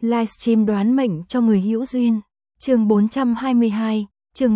Livestream đoán mệnh cho người hữu duyên. Chương 422, chương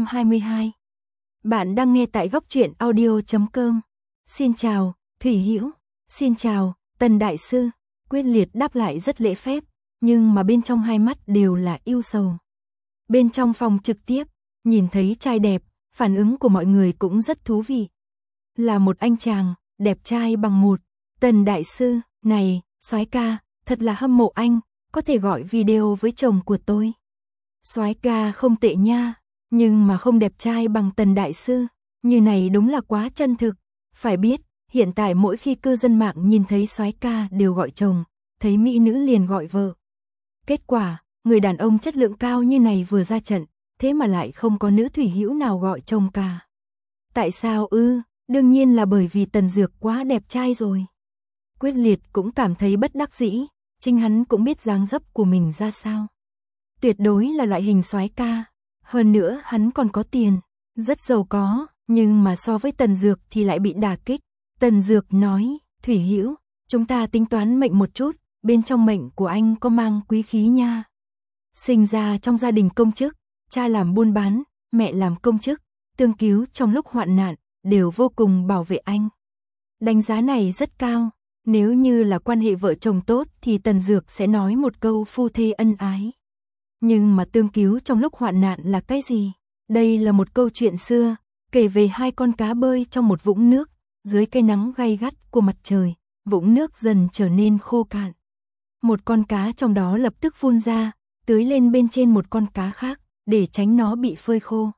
422. Bạn đang nghe tại góc truyện audio.com. Xin chào, Thủy Hữu. Xin chào, Tần đại sư. Quyết liệt đáp lại rất lễ phép, nhưng mà bên trong hai mắt đều là ưu sầu. Bên trong phòng trực tiếp, nhìn thấy trai đẹp, phản ứng của mọi người cũng rất thú vị. Là một anh chàng, đẹp trai bằng một. Tần đại sư, này, soái ca, thật là hâm mộ anh, có thể gọi video với chồng của tôi. Soái ca không tệ nha, nhưng mà không đẹp trai bằng Tần đại sư, như này đúng là quá chân thực. Phải biết, hiện tại mỗi khi cư dân mạng nhìn thấy soái ca đều gọi chồng, thấy mỹ nữ liền gọi vợ. Kết quả, người đàn ông chất lượng cao như này vừa ra trận, thế mà lại không có nữ Thủy Hữu nào gọi chồng cả. Tại sao ư? Đương nhiên là bởi vì Tần Dược quá đẹp trai rồi. Quyết liệt cũng cảm thấy bất đắc dĩ, chính hắn cũng biết dáng dấp của mình ra sao. Tuyệt đối là loại hình soái ca, hơn nữa hắn còn có tiền, rất giàu có, nhưng mà so với Tần Dược thì lại bị đả kích. Tần Dược nói, Thủy Hữu, chúng ta tính toán mệnh một chút, bên trong mệnh của anh có mang quý khí nha. Sinh ra trong gia đình công chức, cha làm buôn bán, mẹ làm công chức, tương cứu trong lúc hoạn nạn, đều vô cùng bảo vệ anh. Đánh giá này rất cao, nếu như là quan hệ vợ chồng tốt thì Tần Dược sẽ nói một câu phu thê ân ái. Nhưng mà tương cứu trong lúc hoạn nạn là cái gì? Đây là một câu chuyện xưa, kể về hai con cá bơi trong một vũng nước, dưới cái nắng gay gắt của mặt trời, vũng nước dần trở nên khô cạn. Một con cá trong đó lập tức phun ra, tưới lên bên trên một con cá khác, để tránh nó bị phơi khô.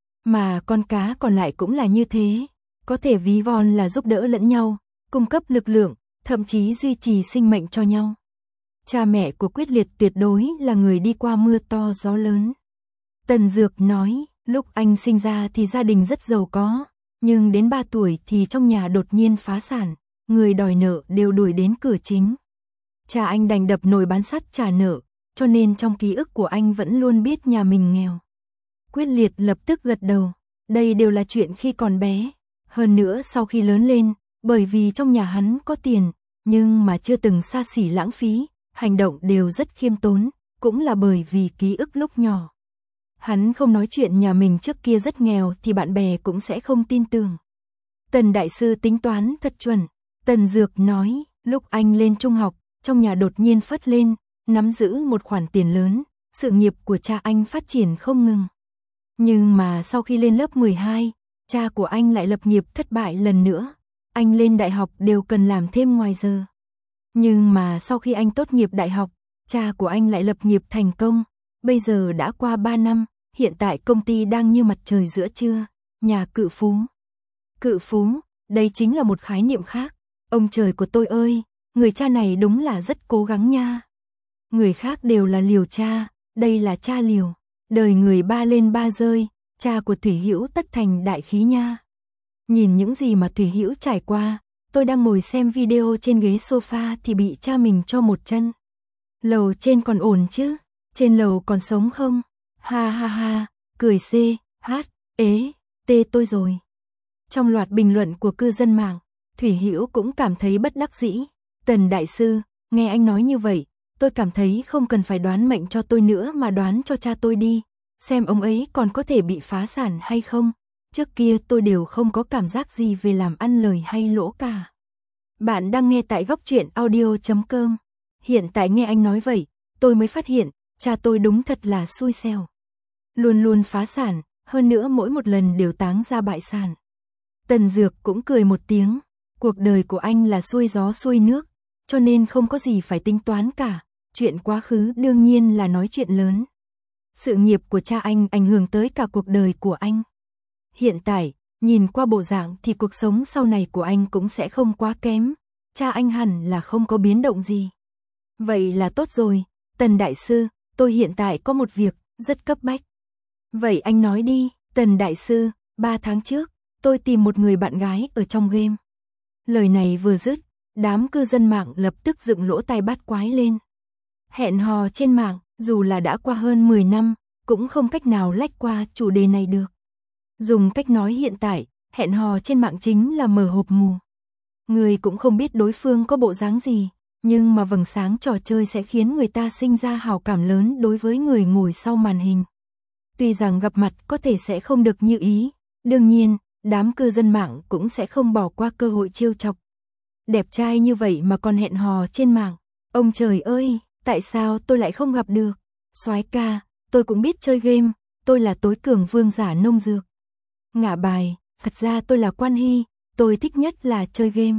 Mà con cá còn lại cũng là như thế, có thể ví von là giúp đỡ lẫn nhau, cung cấp lực lượng, thậm chí duy trì sinh mệnh cho nhau. Cha mẹ của Quyết liệt tuyệt đối là người đi qua mưa to gió lớn. Tần Dược nói, lúc anh sinh ra thì gia đình rất giàu có, nhưng đến 3 tuổi thì trong nhà đột nhiên phá sản, người đòi nợ đều đuổi đến cửa chính. Cha anh đành đập nồi bán sắt trả nợ, cho nên trong ký ức của anh vẫn luôn biết nhà mình nghèo. Quyết liệt lập tức gật đầu, đây đều là chuyện khi còn bé. Hơn nữa sau khi lớn lên, bởi vì trong nhà hắn có tiền, nhưng mà chưa từng xa xỉ lãng phí, hành động đều rất khiêm tốn, cũng là bởi vì ký ức lúc nhỏ. Hắn không nói chuyện nhà mình trước kia rất nghèo thì bạn bè cũng sẽ không tin tưởng. Tần đại sư tính toán thật chuẩn. Tần Dược nói, lúc anh lên trung học, trong nhà đột nhiên phất lên, nắm giữ một khoản tiền lớn, sự nghiệp của cha anh phát triển không ngừng. Nhưng mà sau khi lên lớp 12, cha của anh lại lập nghiệp thất bại lần nữa. Anh lên đại học đều cần làm thêm ngoài giờ. Nhưng mà sau khi anh tốt nghiệp đại học, cha của anh lại lập nghiệp thành công. Bây giờ đã qua 3 năm, hiện tại công ty đang như mặt trời giữa trưa, nhà cự phú. Cự phú, đây chính là một khái niệm khác. Ông trời của tôi ơi, người cha này đúng là rất cố gắng nha. Người khác đều là liều cha, đây là cha liều. Đời người ba lên ba rơi, cha của Thủy Hữu tất thành đại khí nha. Nhìn những gì mà Thủy Hữu trải qua, tôi đang ngồi xem video trên ghế sofa thì bị cha mình cho một chân. Lầu trên còn ổn chứ? Trên lầu còn sống không? Ha ha ha, cười C, H, ế, T tôi rồi. Trong loạt bình luận của cư dân mạng, Thủy Hữu cũng cảm thấy bất đắc dĩ. Tần đại sư, nghe anh nói như vậy, tôi cảm thấy không cần phải đoán mệnh cho tôi nữa mà đoán cho cha tôi đi, xem ông ấy còn có thể bị phá sản hay không. Trước kia tôi đều không có cảm giác gì về làm ăn lời hay lỗ cả. Bạn đang nghe tại góc truyện audio.com. Hiện tại nghe anh nói vậy, tôi mới phát hiện, cha tôi đúng thật là xui xẻo. Luôn luôn phá sản, hơn nữa mỗi một lần đều táng ra bại sản. Tần Dược cũng cười một tiếng, cuộc đời của anh là xuôi gió xuôi nước, cho nên không có gì phải tính toán cả, chuyện quá khứ đương nhiên là nói chuyện lớn. Sự nghiệp của cha anh ảnh hưởng tới cả cuộc đời của anh. Hiện tại, nhìn qua bộ dạng thì cuộc sống sau này của anh cũng sẽ không quá kém, cha anh hẳn là không có biến động gì. Vậy là tốt rồi, Tần đại sư, tôi hiện tại có một việc, rất cấp bách. Vậy anh nói đi, Tần đại sư, 3 tháng trước, tôi tìm một người bạn gái ở trong game. Lời này vừa dứt, đám cư dân mạng lập tức dựng lỗ tai bắt quái lên. Hẹn hò trên mạng, dù là đã qua hơn 10 năm, cũng không cách nào lách qua chủ đề này được. Dùng cách nói hiện tại, hẹn hò trên mạng chính là mở hộp mù. Người cũng không biết đối phương có bộ dáng gì, Nhưng mà vầng sáng trò chơi sẽ khiến người ta sinh ra hảo cảm lớn đối với người ngồi sau màn hình. Tuy rằng gặp mặt có thể sẽ không được như ý, đương nhiên, đám cư dân mạng cũng sẽ không bỏ qua cơ hội trêu chọc. Đẹp trai như vậy mà còn hẹn hò trên mạng. Ông trời ơi, tại sao tôi lại không gặp được? Soái ca, tôi cũng biết chơi game, tôi là tối cường vương giả nông dược. Ngả bài, thật ra tôi là Quan Hy, tôi thích nhất là chơi game.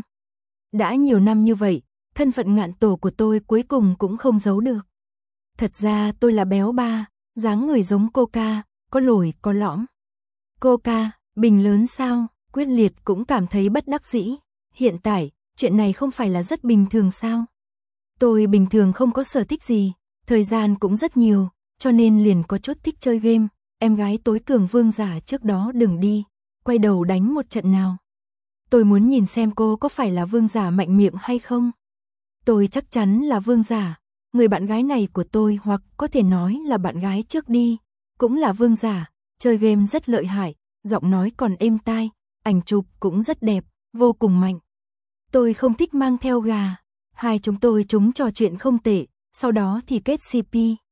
Đã nhiều năm như vậy, thân phận ngạn tổ của tôi cuối cùng cũng không giấu được. Thật ra tôi là béo ba, dáng người giống Coca, có lồi có lõm. Coca, bình lớn sao? Quyết Liệt cũng cảm thấy bất đắc dĩ. Hiện tại, chuyện này không phải là rất bình thường sao? Tôi bình thường không có sở thích gì, thời gian cũng rất nhiều, cho nên liền có chút thích chơi game. Em gái tối cường vương giả trước đó đừng đi, quay đầu đánh một trận nào. Tôi muốn nhìn xem cô có phải là vương giả mạnh miệng hay không. Tôi chắc chắn là vương giả, người bạn gái này của tôi hoặc có thể nói là bạn gái trước đi, cũng là vương giả, chơi game rất lợi hại, giọng nói còn êm tai, ảnh chụp cũng rất đẹp, vô cùng mạnh. Tôi không thích mang theo gà, hai chúng tôi trò chuyện không tệ, sau đó thì kết CP.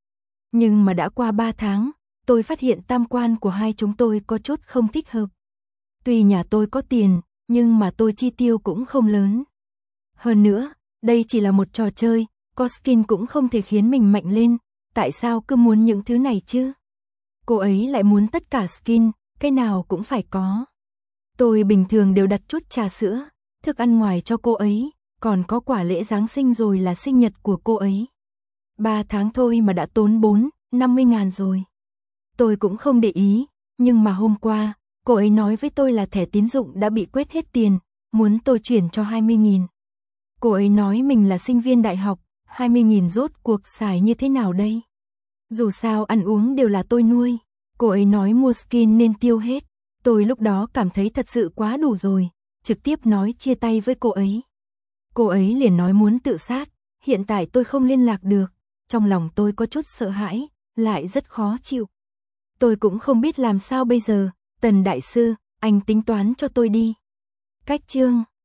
Nhưng mà đã qua 3 tháng, tôi phát hiện tam quan của hai chúng tôi có chút không thích hợp. Tuy nhà tôi có tiền, nhưng mà tôi chi tiêu cũng không lớn. Hơn nữa, đây chỉ là một trò chơi, có skin cũng không thể khiến mình mạnh lên, tại sao cứ muốn những thứ này chứ? Cô ấy lại muốn tất cả skin, cái nào cũng phải có. Tôi bình thường đều đặt chút trà sữa, thức ăn ngoài cho cô ấy, còn có quà lễ Giáng sinh rồi là sinh nhật của cô ấy. 3 tháng thôi mà đã tốn 50 ngàn rồi. Tôi cũng không để ý, nhưng mà hôm qua, cô ấy nói với tôi là thẻ tín dụng đã bị quét hết tiền, muốn tôi chuyển cho 20.000. Cô ấy nói mình là sinh viên đại học, 20.000 rốt cuộc xài như thế nào đây? Dù sao ăn uống đều là tôi nuôi, cô ấy nói mua skin nên tiêu hết. Tôi lúc đó cảm thấy thật sự quá đủ rồi, trực tiếp nói chia tay với cô ấy. Cô ấy liền nói muốn tự sát, hiện tại tôi không liên lạc được, trong lòng tôi có chút sợ hãi, lại rất khó chịu. Tôi cũng không biết làm sao bây giờ, Tần đại sư, anh tính toán cho tôi đi. Cách chương